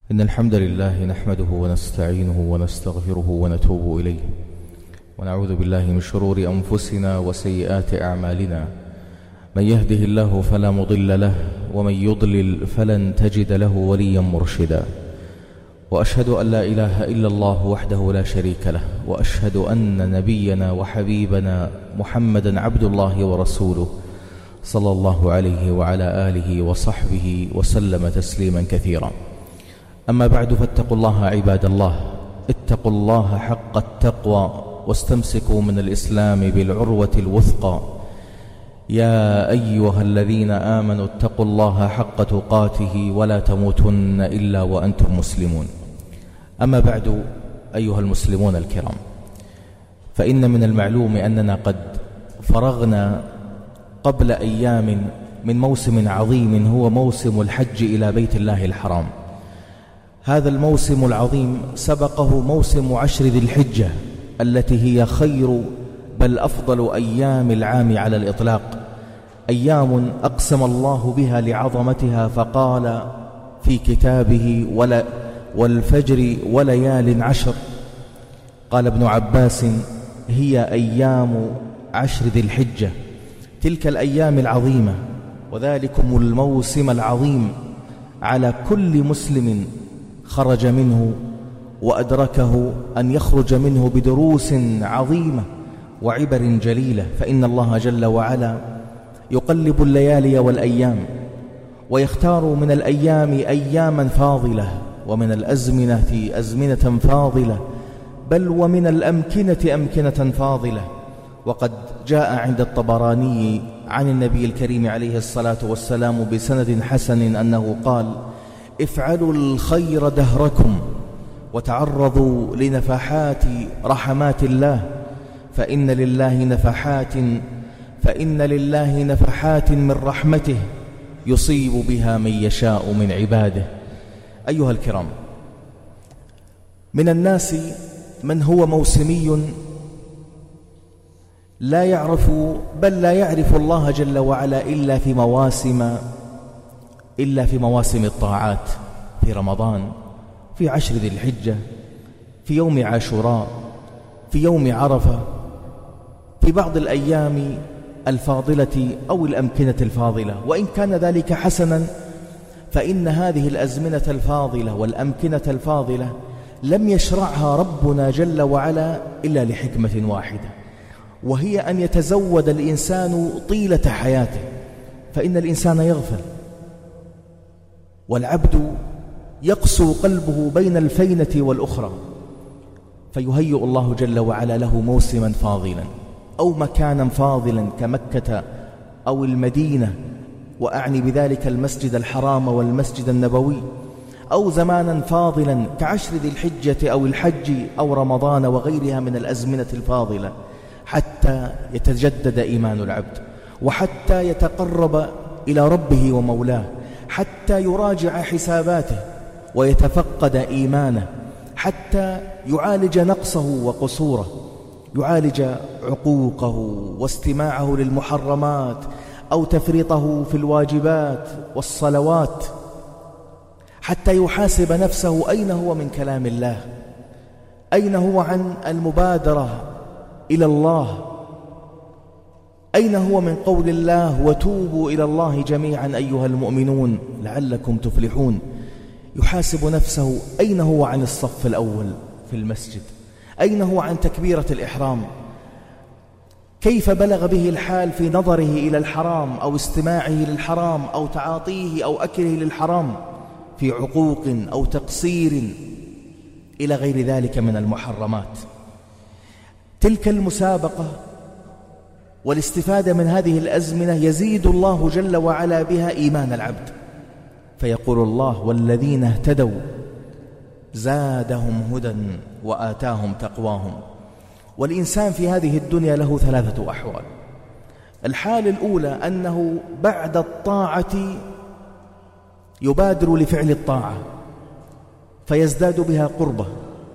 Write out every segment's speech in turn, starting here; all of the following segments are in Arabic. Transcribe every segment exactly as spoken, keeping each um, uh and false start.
إن الحمد لله نحمده ونستعينه ونستغفره ونتوب إليه، ونعوذ بالله من شرور أنفسنا وسيئات أعمالنا. من يهده الله فلا مضل له، ومن يضلل فلن تجد له وليا مرشدا. وأشهد أن لا إله إلا الله وحده لا شريك له، وأشهد أن نبينا وحبيبنا محمدا عبد الله ورسوله، صلى الله عليه وعلى آله وصحبه وسلم تسليما كثيرا. أما بعد، فاتقوا الله عباد الله، اتقوا الله حق التقوى، واستمسكوا من الإسلام بالعروة الوثقى. يا أيها الذين آمنوا اتقوا الله حق تقاته ولا تموتن إلا وأنتم مسلمون. أما بعد، أيها المسلمون الكرام، فإن من المعلوم أننا قد فرغنا قبل أيام من موسم عظيم هو موسم الحج إلى بيت الله الحرام. هذا الموسم العظيم سبقه موسم عشر ذي الحجة، التي هي خير بل أفضل أيام العام على الإطلاق، أيام أقسم الله بها لعظمتها، فقال في كتابه: ولا والفجر وليال عشر. قال ابن عباس: هي أيام عشر ذي الحجة، تلك الأيام العظيمة، وذلكم الموسم العظيم على كل مسلم خرج منه وأدركه أن يخرج منه بدروس عظيمة وعبر جليلة. فإن الله جل وعلا يقلب الليالي والأيام، ويختار من الأيام أياما فاضلة، ومن الأزمنة أزمنة فاضلة، بل ومن الأمكنة أمكنة فاضلة. وقد جاء عند الطبراني عن النبي الكريم عليه الصلاة والسلام بسند حسن أنه قال: افعلوا الخير دهركم، وتعرضوا لنفحات رحمات الله، فإن لله نفحات فإن لله نفحات من رحمته يصيب بها من يشاء من عباده. أيها الكرام، من الناس من هو موسمي لا يعرف بل لا يعرف الله جل وعلا إلا في مواسم إلا في مواسم الطاعات، في رمضان، في عشر ذي الحجة، في يوم عاشوراء، في يوم عرفة، في بعض الأيام الفاضلة أو الأمكنة الفاضلة. وإن كان ذلك حسنا، فإن هذه الأزمنة الفاضلة والأمكنة الفاضلة لم يشرعها ربنا جل وعلا إلا لحكمة واحدة، وهي أن يتزود الإنسان طيلة حياته، فإن الإنسان يغفل، والعبد يقسو قلبه بين الفينة والأخرى، فيهيئ الله جل وعلا له موسما فاضلا أو مكانا فاضلا كمكة أو المدينة، وأعني بذلك المسجد الحرام والمسجد النبوي، أو زمانا فاضلا كعشر ذي الحجة أو الحج أو رمضان وغيرها من الأزمنة الفاضلة، حتى يتجدد إيمان العبد، وحتى يتقرب إلى ربه ومولاه، حتى يراجع حساباته ويتفقد إيمانه، حتى يعالج نقصه وقصوره، يعالج عقوقه واستماعه للمحرمات أو تفريطه في الواجبات والصلوات، حتى يحاسب نفسه: أين هو من كلام الله؟ أين هو عن المبادرة إلى الله؟ أين هو من قول الله: وتوبوا إلى الله جميعا أيها المؤمنون لعلكم تفلحون؟ يحاسب نفسه: أين هو عن الصف الأول في المسجد؟ أين هو عن تكبيرة الإحرام؟ كيف بلغ به الحال في نظره إلى الحرام أو استماعه للحرام أو تعاطيه أو أكله للحرام، في عقوق أو تقصير إلى غير ذلك من المحرمات. تلك المسابقة والاستفادة من هذه الأزمنة يزيد الله جل وعلا بها إيمان العبد، فيقول الله: والذين اهتدوا زادهم هدى وآتاهم تقواهم. والإنسان في هذه الدنيا له ثلاثة أحوال. الحال الأولى أنه بعد الطاعة يبادر لفعل الطاعة فيزداد بها قربة،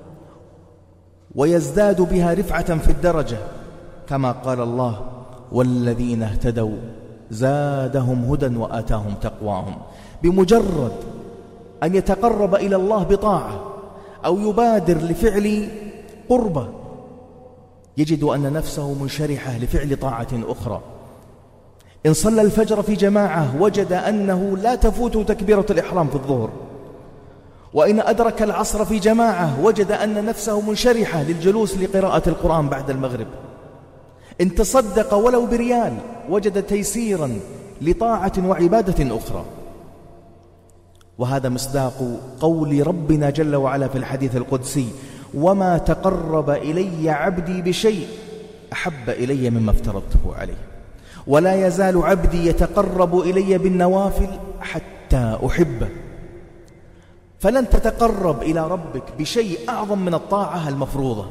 ويزداد بها رفعة في الدرجة، كما قال الله: والذين اهتدوا زادهم هدى وآتاهم تقواهم. بمجرد أن يتقرب إلى الله بطاعة أو يبادر لفعل قربة يجد أن نفسه منشرحة لفعل طاعة أخرى. إن صلى الفجر في جماعة وجد أنه لا تفوته تكبيرة الإحرام في الظهر، وإن أدرك العصر في جماعة وجد أن نفسه منشرحة للجلوس لقراءة القرآن بعد المغرب. إن تصدق ولو بريال وجد تيسيرا لطاعة وعبادة أخرى. وهذا مصداق قول ربنا جل وعلا في الحديث القدسي: وما تقرب إلي عبدي بشيء أحب إلي مما افترضته عليه، ولا يزال عبدي يتقرب إلي بالنوافل حتى أحبه. فلن تتقرب إلى ربك بشيء أعظم من الطاعة المفروضة.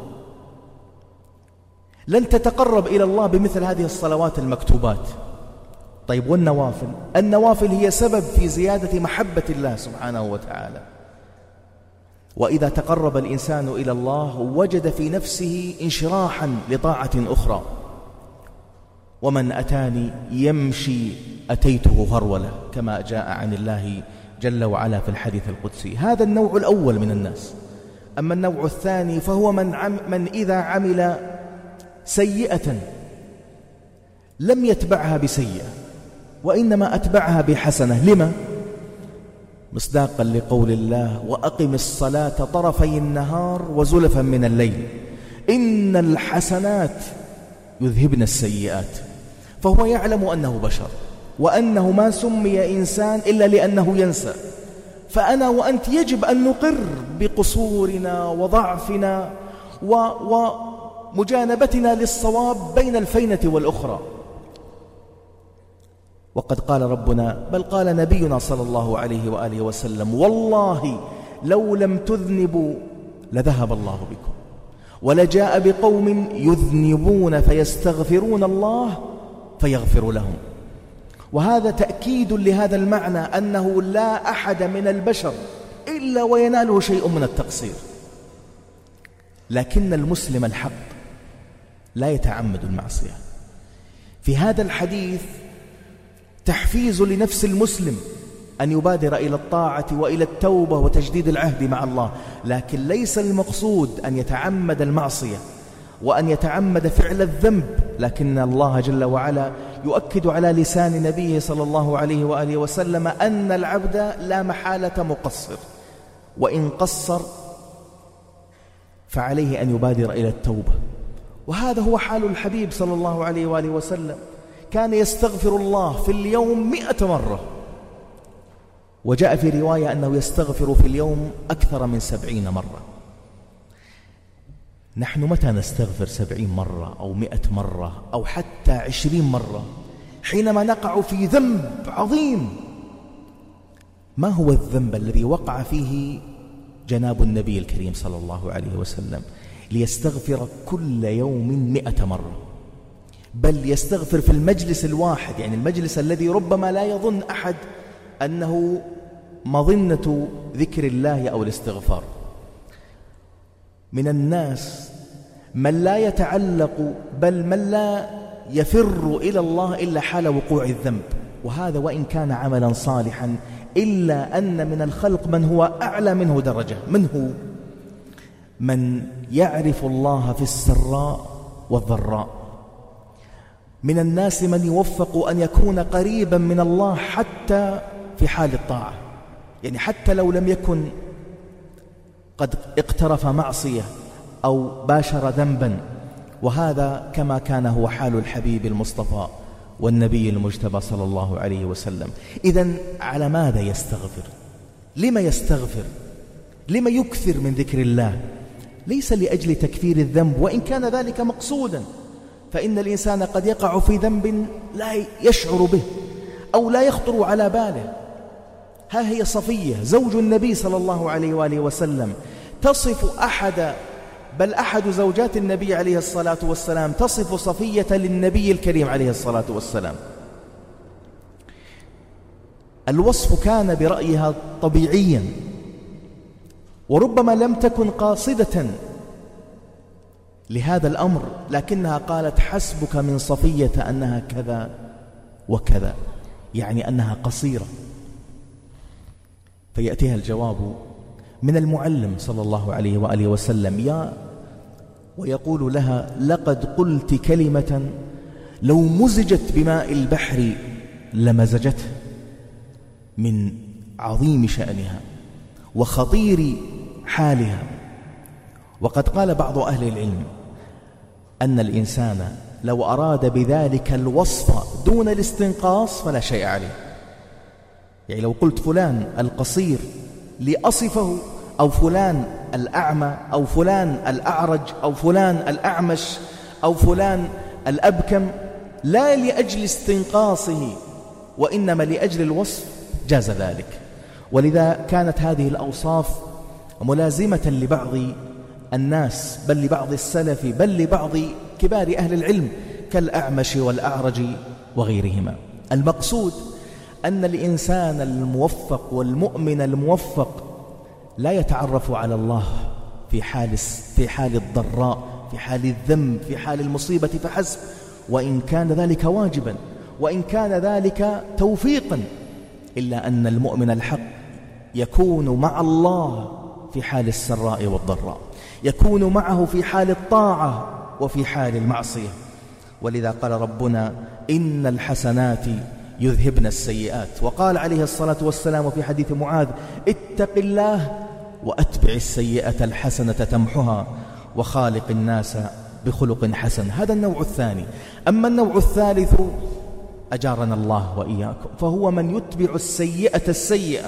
لن تتقرب إلى الله بمثل هذه الصلوات المكتوبات. طيب والنوافل؟ النوافل هي سبب في زيادة محبة الله سبحانه وتعالى. وإذا تقرب الإنسان إلى الله وجد في نفسه انشراحا لطاعة أخرى. ومن أتاني يمشي أتيته هرولة، كما جاء عن الله جل وعلا في الحديث القدسي. هذا النوع الأول من الناس. أما النوع الثاني فهو من, عم من إذا عمل سيئة لم يتبعها بسيئة، وإنما أتبعها بحسنة. لما؟ مصداقا لقول الله: وأقم الصلاة طرفي النهار وزلفا من الليل إن الحسنات يذهبن السيئات. فهو يعلم أنه بشر، وأنه ما سمي إنسان إلا لأنه ينسى. فأنا وأنت يجب أن نقر بقصورنا وضعفنا ومجانبتنا للصواب بين الفينة والأخرى. وقد قال ربنا، بل قال نبينا صلى الله عليه وآله وسلم: والله لو لم تذنبوا لذهب الله بكم، ولجاء بقوم يذنبون فيستغفرون الله فيغفر لهم. وهذا تأكيد لهذا المعنى، أنه لا أحد من البشر إلا ويناله شيء من التقصير. لكن المسلم الحق لا يتعمد المعصية. في هذا الحديث تحفيز لنفس المسلم أن يبادر إلى الطاعة وإلى التوبة وتجديد العهد مع الله، لكن ليس المقصود أن يتعمد المعصية وأن يتعمد فعل الذنب. لكن الله جل وعلا يؤكد على لسان نبيه صلى الله عليه وآله وسلم أن العبد لا محالة مقصر، وإن قصر فعليه أن يبادر إلى التوبة. وهذا هو حال الحبيب صلى الله عليه وآله وسلم، كان يستغفر الله في اليوم مئة مرة، وجاء في رواية أنه يستغفر في اليوم أكثر من سبعين مرة. نحن متى نستغفر سبعين مرة أو مئة مرة أو حتى عشرين مرة؟ حينما نقع في ذنب عظيم. ما هو الذنب الذي وقع فيه جناب النبي الكريم صلى الله عليه وسلم ليستغفر كل يوم مئة مرة؟ بل يستغفر في المجلس الواحد، يعني المجلس الذي ربما لا يظن أحد أنه مظنة ذكر الله أو الاستغفار. من الناس من لا يتعلق، بل من لا يفر إلى الله إلا حال وقوع الذنب. وهذا وإن كان عملا صالحا، إلا أن من الخلق من هو أعلى منه درجة. من هو؟ من يعرف الله في السراء والضراء. من الناس من يوفق أن يكون قريبا من الله حتى في حال الطاعة، يعني حتى لو لم يكن قد اقترف معصية أو باشر ذنبا. وهذا كما كان هو حال الحبيب المصطفى والنبي المجتبى صلى الله عليه وسلم. إذن على ماذا يستغفر؟ لما يستغفر؟ لما يكثر من ذكر الله؟ ليس لأجل تكفير الذنب، وإن كان ذلك مقصودا، فإن الإنسان قد يقع في ذنب لا يشعر به أو لا يخطر على باله. ها هي صفية زوج النبي صلى الله عليه وآله وسلم تصف أحد بل أحد زوجات النبي عليه الصلاة والسلام تصف صفية للنبي الكريم عليه الصلاة والسلام. الوصف كان برأيها طبيعيا، وربما لم تكن قاصدة لهذا الأمر، لكنها قالت: حسبك من صفية أنها كذا وكذا، يعني أنها قصيرة. فيأتيها الجواب من المعلم صلى الله عليه وآله وسلم يا ويقول لها لقد قلت كلمة لو مزجت بماء البحر لمزجته، من عظيم شأنها وخطير حالها. وقد قال بعض أهل العلم أن الإنسان لو أراد بذلك الوصف دون الاستنقاص فلا شيء عليه. يعني لو قلت فلان القصير لأصفه، أو فلان الأعمى، أو فلان الأعرج، أو فلان الأعمش، أو فلان الأبكم، لا لأجل استنقاصه وإنما لأجل الوصف، جاز ذلك. ولذا كانت هذه الأوصاف ملازمة لبعض الناس، بل لبعض السلف، بل لبعض كبار أهل العلم كالأعمش والأعرج وغيرهما. المقصود أن الإنسان الموفق والمؤمن الموفق لا يتعرف على الله في حال في حال الضراء، في حال الذنب، في حال المصيبة فحسب، وإن كان ذلك واجبا، وإن كان ذلك توفيقا، إلا أن المؤمن الحق يكون مع الله في حال السراء والضراء، يكون معه في حال الطاعة وفي حال المعصية. ولذا قال ربنا إن الحسنات يذهبن السيئات، وقال عليه الصلاة والسلام في حديث معاذ اتق الله وأتبع السيئة الحسنة تمحها وخالق الناس بخلق حسن. هذا النوع الثاني. أما النوع الثالث أجارنا الله وإياكم، فهو من يتبع السيئة السيئة.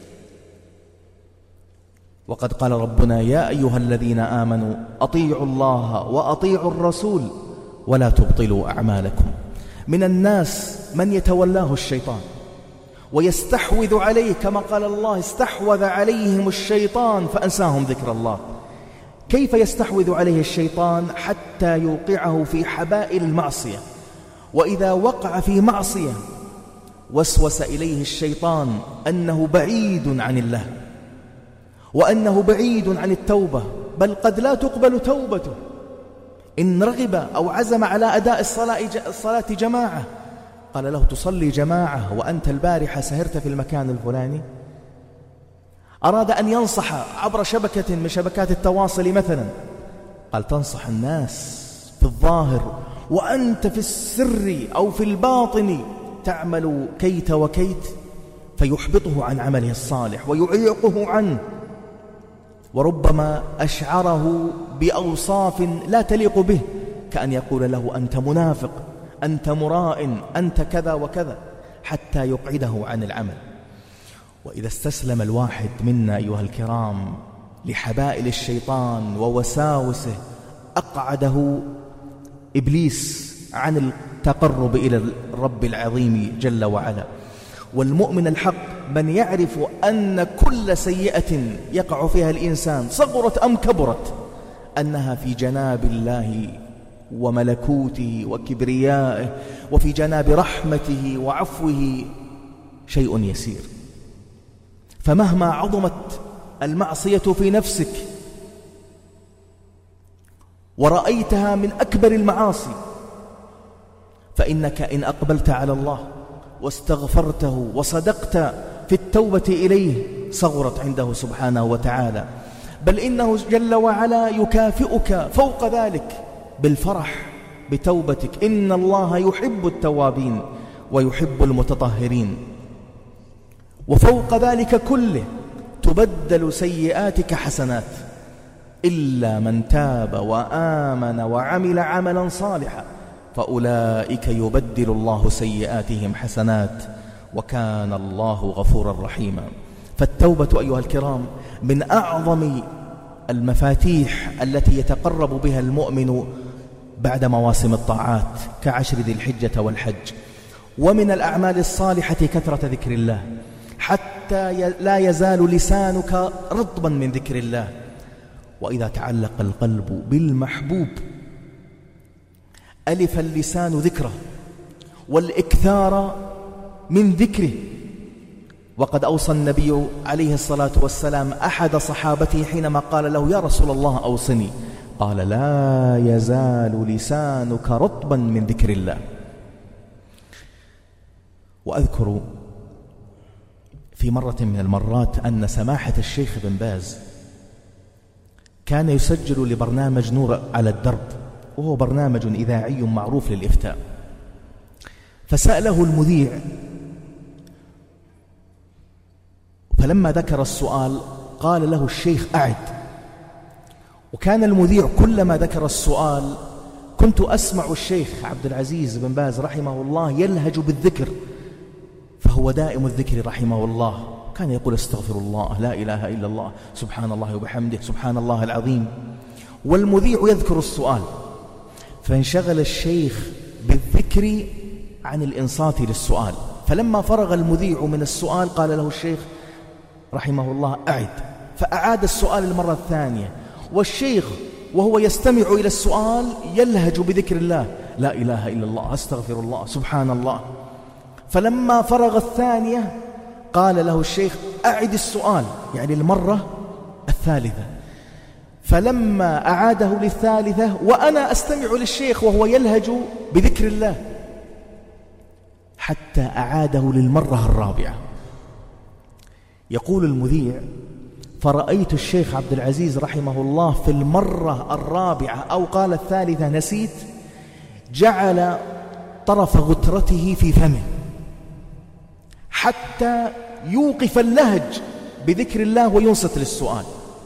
وقد قال ربنا يا أيها الذين آمنوا أطيعوا الله وأطيعوا الرسول ولا تبطلوا أعمالكم. من الناس من يتولاه الشيطان ويستحوذ عليه، كما قال الله استحوذ عليهم الشيطان فأنساهم ذكر الله. كيف يستحوذ عليه الشيطان؟ حتى يوقعه في حبائل المعصية، وإذا وقع في معصية وسوس إليه الشيطان أنه بعيد عن الله، وأنه بعيد عن التوبة، بل قد لا تقبل توبته إن رغب أو عزم على أداء الصلاة جماعة. قال له تصلي جماعة وأنت البارحة سهرت في المكان الفلاني. أراد أن ينصح عبر شبكة من شبكات التواصل مثلا، قال تنصح الناس في الظاهر وأنت في السر أو في الباطن تعمل كيت وكيت، فيحبطه عن عمله الصالح ويعيقه عنه، وربما أشعره بأوصاف لا تليق به، كأن يقول له أنت منافق، أنت مراء، أنت كذا وكذا، حتى يقعده عن العمل. وإذا استسلم الواحد منا أيها الكرام لحبائل الشيطان ووساوسه، أقعده إبليس عن التقرب إلى الرب العظيم جل وعلا. والمؤمن الحق من يعرف أن كل سيئة يقع فيها الإنسان صغرت أم كبرت، أنها في جناب الله وملكوته وكبريائه، وفي جناب رحمته وعفوه شيء يسير. فمهما عظمت المعصية في نفسك ورأيتها من أكبر المعاصي، فإنك إن أقبلت على الله واستغفرته وصدقت في التوبة إليه صغرت عنده سبحانه وتعالى، بل إنه جل وعلا يكافئك فوق ذلك بالفرح بتوبتك. إن الله يحب التوابين ويحب المتطهرين. وفوق ذلك كله تبدل سيئاتك حسنات، إلا من تاب وآمن وعمل عملا صالحا فأولئك يبدل الله سيئاتهم حسنات وكان الله غفورا رحيما. فالتوبة أيها الكرام من أعظم المفاتيح التي يتقرب بها المؤمن بعد مواسم الطاعات كعشر ذي الحجة والحج. ومن الأعمال الصالحة كثرة ذكر الله، حتى لا يزال لسانك رطبا من ذكر الله. وإذا تعلق القلب بالمحبوب ألف اللسان ذكره والإكثار من ذكره. وقد أوصى النبي عليه الصلاة والسلام أحد صحابته حينما قال له يا رسول الله أوصني، قال لا يزال لسانك رطبا من ذكر الله. وأذكر في مرة من المرات أن سماحة الشيخ بن باز كان يسجل لبرنامج نور على الدرب، وهو برنامج إذاعي معروف للإفتاء. فسأله المذيع، فلما ذكر السؤال قال له الشيخ أعد. وكان المذيع كلما ذكر السؤال كنت أسمع الشيخ عبد العزيز بن باز رحمه الله يلهج بالذكر، فهو دائم الذكر رحمه الله، كان يقول استغفر الله، لا إله إلا الله، سبحان الله وبحمده، سبحان الله العظيم، والمذيع يذكر السؤال. فانشغل الشيخ بالذكر عن الإنصات للسؤال، فلما فرغ المذيع من السؤال قال له الشيخ رحمه الله أعد، فأعاد السؤال المرة الثانية، والشيخ وهو يستمع إلى السؤال يلهج بذكر الله، لا إله إلا الله، أستغفر الله، سبحان الله. فلما فرغ الثانية قال له الشيخ أعد السؤال، يعني المرة الثالثة. فلما أعاده للثالثة وأنا أستمع للشيخ وهو يلهج بذكر الله حتى أعاده للمرة الرابعة. يقول المذيع فرأيت الشيخ عبد العزيز رحمه الله في المرة الرابعة أو قال الثالثة نسيت، جعل طرف غترته في فمه حتى يوقف اللهج بذكر الله وينصت للسؤال.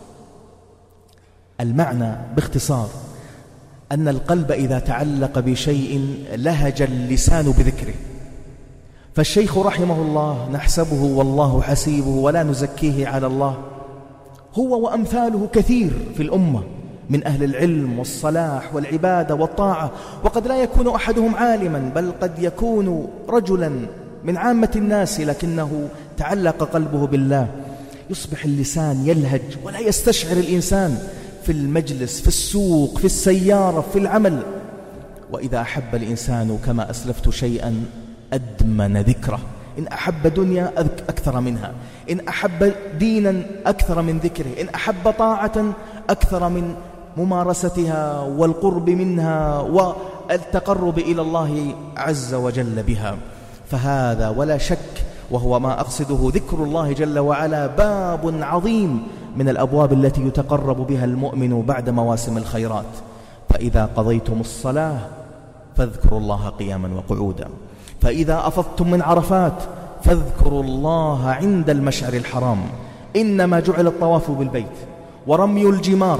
المعنى باختصار أن القلب إذا تعلق بشيء لهج اللسان بذكره. فالشيخ رحمه الله نحسبه والله حسيبه ولا نزكيه على الله، هو وأمثاله كثير في الأمة من أهل العلم والصلاح والعبادة والطاعة، وقد لا يكون أحدهم عالما، بل قد يكون رجلا من عامة الناس لكنه تعلق قلبه بالله. يصبح اللسان يلهج ولا يستشعر الإنسان في المجلس، في السوق، في السيارة، في العمل. وإذا أحب الإنسان كما أسلفت شيئا أدمن ذكره، إن أحب دنيا أكثر منها، إن أحب دينا أكثر من ذكره، إن أحب طاعة أكثر من ممارستها والقرب منها والتقرب إلى الله عز وجل بها. فهذا ولا شك وهو ما أقصده ذكر الله جل وعلا باب عظيم من الأبواب التي يتقرب بها المؤمن بعد مواسم الخيرات. فإذا قضيتم الصلاة فاذكروا الله قياما وقعودا، فإذا أفضتم من عرفات فاذكروا الله عند المشعر الحرام. إنما جعل الطواف بالبيت ورمي الجمار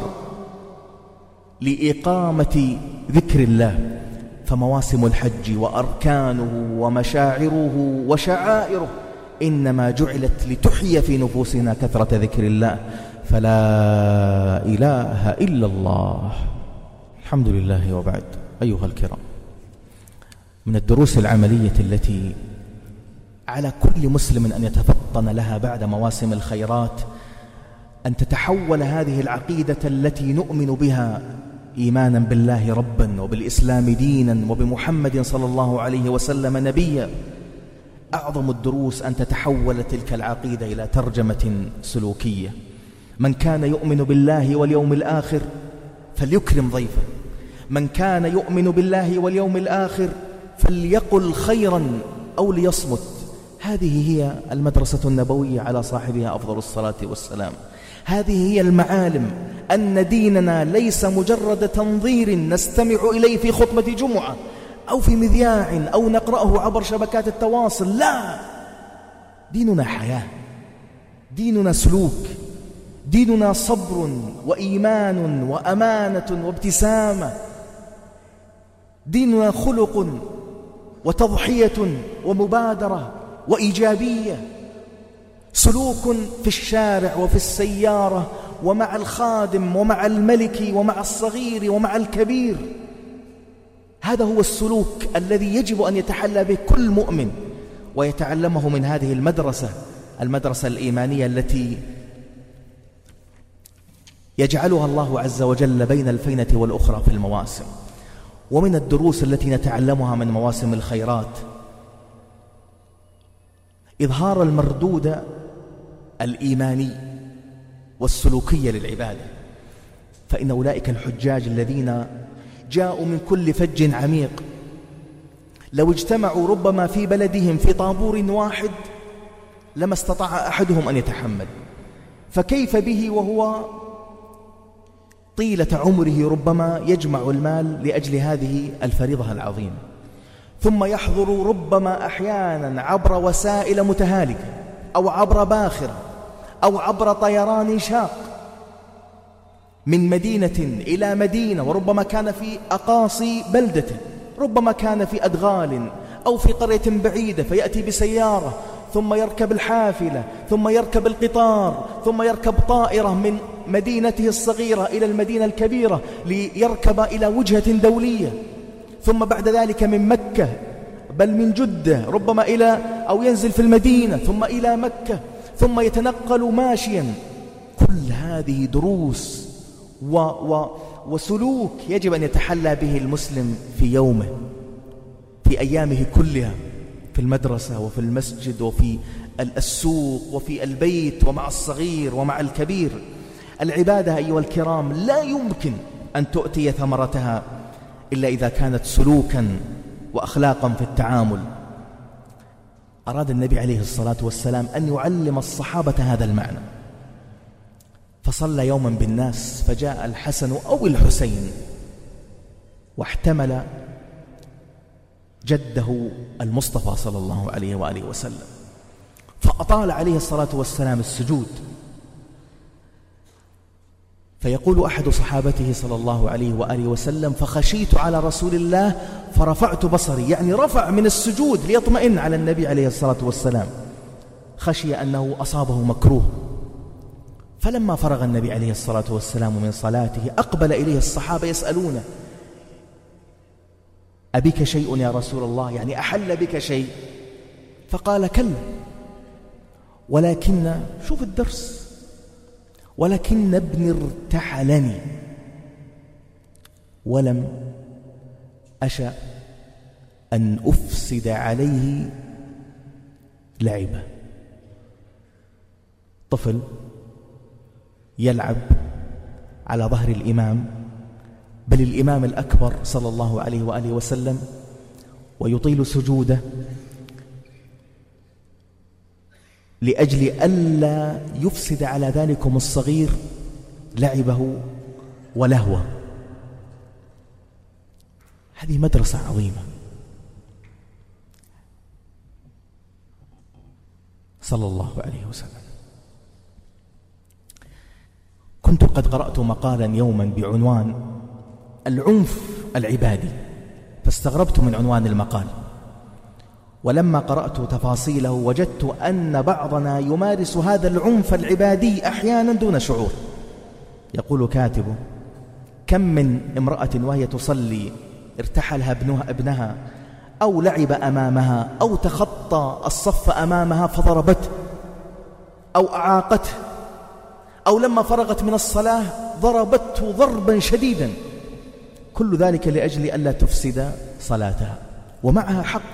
لإقامة ذكر الله، فمواسم الحج وأركانه ومشاعره وشعائره إنما جعلت لتحيي في نفوسنا كثرة ذكر الله. فلا إله إلا الله. الحمد لله. وبعد، أيها الكرام، من الدروس العملية التي على كل مسلم أن يتفطن لها بعد مواسم الخيرات أن تتحول هذه العقيدة التي نؤمن بها إيمانا بالله ربا وبالإسلام دينا وبمحمد صلى الله عليه وسلم نبيا. أعظم الدروس أن تتحول تلك العقيدة إلى ترجمة سلوكية. من كان يؤمن بالله واليوم الآخر فليكرم ضيفه، من كان يؤمن بالله واليوم الآخر فليقل خيرا أو ليصمت. هذه هي المدرسة النبوية على صاحبها أفضل الصلاة والسلام. هذه هي المعالم، أن ديننا ليس مجرد تنظير نستمع إليه في خطبة جمعة أو في مذياع أو نقرأه عبر شبكات التواصل. لا، ديننا حياة، ديننا سلوك، ديننا صبر وإيمان وأمانة وابتسامة، ديننا خلق وتضحية ومبادرة وإيجابية، سلوك في الشارع وفي السيارة ومع الخادم ومع الملك ومع الصغير ومع الكبير. هذا هو السلوك الذي يجب أن يتحلى به كل مؤمن ويتعلمه من هذه المدرسة، المدرسة الإيمانية التي يجعلها الله عز وجل بين الفينة والأخرى في المواسم. ومن الدروس التي نتعلمها من مواسم الخيرات إظهار المردود الإيماني والسلوكية للعبادة. فإن أولئك الحجاج الذين جاءوا من كل فج عميق لو اجتمعوا ربما في بلدهم في طابور واحد لما استطاع أحدهم أن يتحمل، فكيف به وهو طيلة عمره ربما يجمع المال لأجل هذه الفريضة العظيمة، ثم يحضر ربما أحيانا عبر وسائل متهالكة أو عبر باخرة أو عبر طيران شاق من مدينة إلى مدينة، وربما كان في أقاصي بلدته، ربما كان في أدغال أو في قرية بعيدة، فيأتي بسيارة ثم يركب الحافلة ثم يركب القطار ثم يركب طائرة من مدينته الصغيرة إلى المدينة الكبيرة ليركب إلى وجهة دولية، ثم بعد ذلك من مكة بل من جدة ربما إلى أو ينزل في المدينة ثم إلى مكة ثم يتنقل ماشيا. كل هذه دروس و و وسلوك يجب أن يتحلى به المسلم في يومه، في أيامه كلها، في المدرسة وفي المسجد وفي السوق وفي البيت ومع الصغير ومع الكبير. العبادة أيها الكرام لا يمكن أن تؤتي ثمرتها إلا إذا كانت سلوكا وأخلاقا في التعامل. أراد النبي عليه الصلاة والسلام أن يعلم الصحابة هذا المعنى، فصلى يوما بالناس فجاء الحسن أو الحسين واحتمل جده المصطفى صلى الله عليه وآله وسلم، فأطال عليه الصلاة والسلام السجود، فيقول أحد صحابته صلى الله عليه وآله وسلم: فخشيت على رسول الله فرفعت بصري، يعني رفع من السجود ليطمئن على النبي عليه الصلاة والسلام، خشي أنه أصابه مكروه. فلما فرغ النبي عليه الصلاة والسلام من صلاته أقبل إليه الصحابة يسألونه: أبك شيء يا رسول الله؟ يعني أحل بك شيء؟ فقال: كلا، ولكن، شوف الدرس، ولكن ابني ارتحلني ولم أشأ أن أفسد عليه لعبه. طفل يلعب على ظهر الإمام، بل الإمام الأكبر صلى الله عليه وآله وسلم، ويطيل سجوده لأجل ألا يفسد على ذلكم الصغير لعبه ولهوه. هذه مدرسة عظيمة. صلى الله عليه وسلم. كنت قد قرأت مقالا يوما بعنوان العنف العبادي، فاستغربت من عنوان المقال، ولما قرأت تفاصيله وجدت أن بعضنا يمارس هذا العنف العبادي أحيانا دون شعور. يقول كاتبه: كم من امرأة وهي تصلي ارتحلها ابنها, ابنها أو لعب أمامها أو تخطى الصف أمامها فضربته أو أعاقته، أو لما فرغت من الصلاة ضربته ضربا شديدا، كل ذلك لأجل ألا تفسد صلاتها، ومعها حق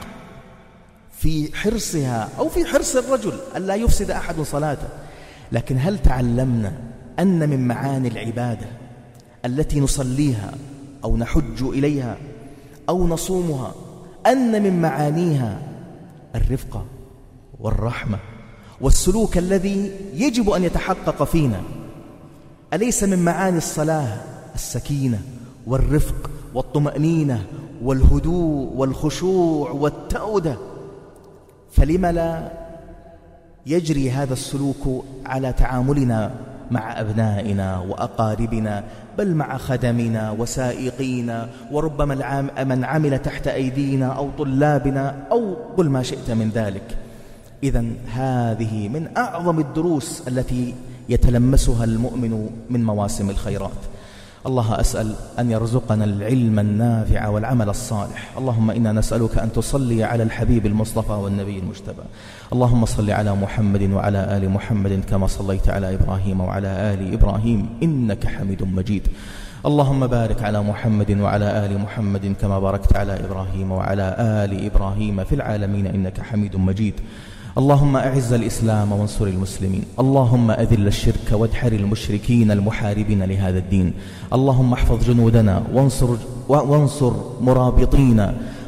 في حرصها أو في حرص الرجل ألا يفسد أحد صلاته. لكن هل تعلمنا أن من معاني العبادة التي نصليها أو نحج إليها أو نصومها أن من معانيها الرفقة والرحمة والسلوك الذي يجب أن يتحقق فينا؟ أليس من معاني الصلاة السكينة والرفق والطمأنينة والهدوء والخشوع والتأودة؟ فلم لا يجري هذا السلوك على تعاملنا مع أبنائنا وأقاربنا، بل مع خدمنا وسائقينا، وربما من عمل تحت أيدينا أو طلابنا، أو قل ما شئت من ذلك. إذن هذه من أعظم الدروس التي يتلمسها المؤمن من مواسم الخيرات. الله أسأل أن يرزقنا العلم النافع والعمل الصالح. اللهم إنا نسألك أن تصلي على الحبيب المصطفى والنبي المجتبى. اللهم صل على محمد وعلى آل محمد كما صليت على إبراهيم وعلى آل إبراهيم إنك حميد مجيد. اللهم بارك على محمد وعلى آل محمد كما باركت على إبراهيم وعلى آل إبراهيم في العالمين إنك حميد مجيد. اللهم أعز الإسلام وانصر المسلمين. اللهم أذل الشرك وادحر المشركين المحاربين لهذا الدين. اللهم احفظ جنودنا وانصر, وانصر مرابطينا.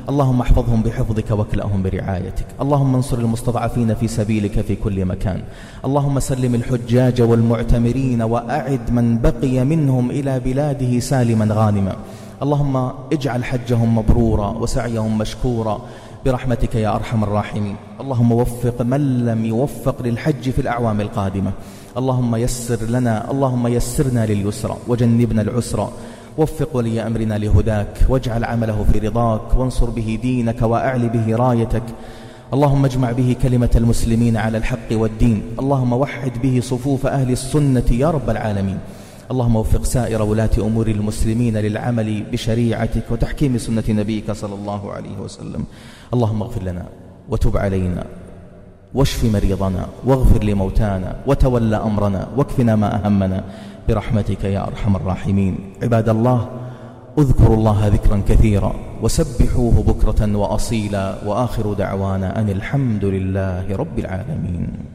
اللهم احفظهم بحفظك واكلأهم برعايتك. اللهم انصر المستضعفين في سبيلك في كل مكان. اللهم سلم الحجاج والمعتمرين وأعد من بقي منهم إلى بلاده سالما غانما. اللهم اجعل حجهم مبرورا وسعيهم مشكورا برحمتك يا أرحم الراحمين. اللهم وفق من لم يوفق للحج في الأعوام القادمة. اللهم يسر لنا، اللهم يسرنا لليسرى وجنبنا العسرى. وفق ولي أمرنا لهداك واجعل عمله في رضاك، وانصر به دينك وأعل به رايتك. اللهم اجمع به كلمة المسلمين على الحق والدين. اللهم وحد به صفوف أهل السنة يا رب العالمين. اللهم وفق سائر ولاة أمور المسلمين للعمل بشريعتك وتحكيم سنة نبيك صلى الله عليه وسلم. اللهم اغفر لنا وتب علينا واشف مريضنا واغفر لموتانا وتول أمرنا واكفنا ما أهمنا برحمتك يا أرحم الراحمين. عباد الله، اذكروا الله ذكرا كثيرا وسبحوه بكرة وأصيلا، وآخر دعوانا أن الحمد لله رب العالمين.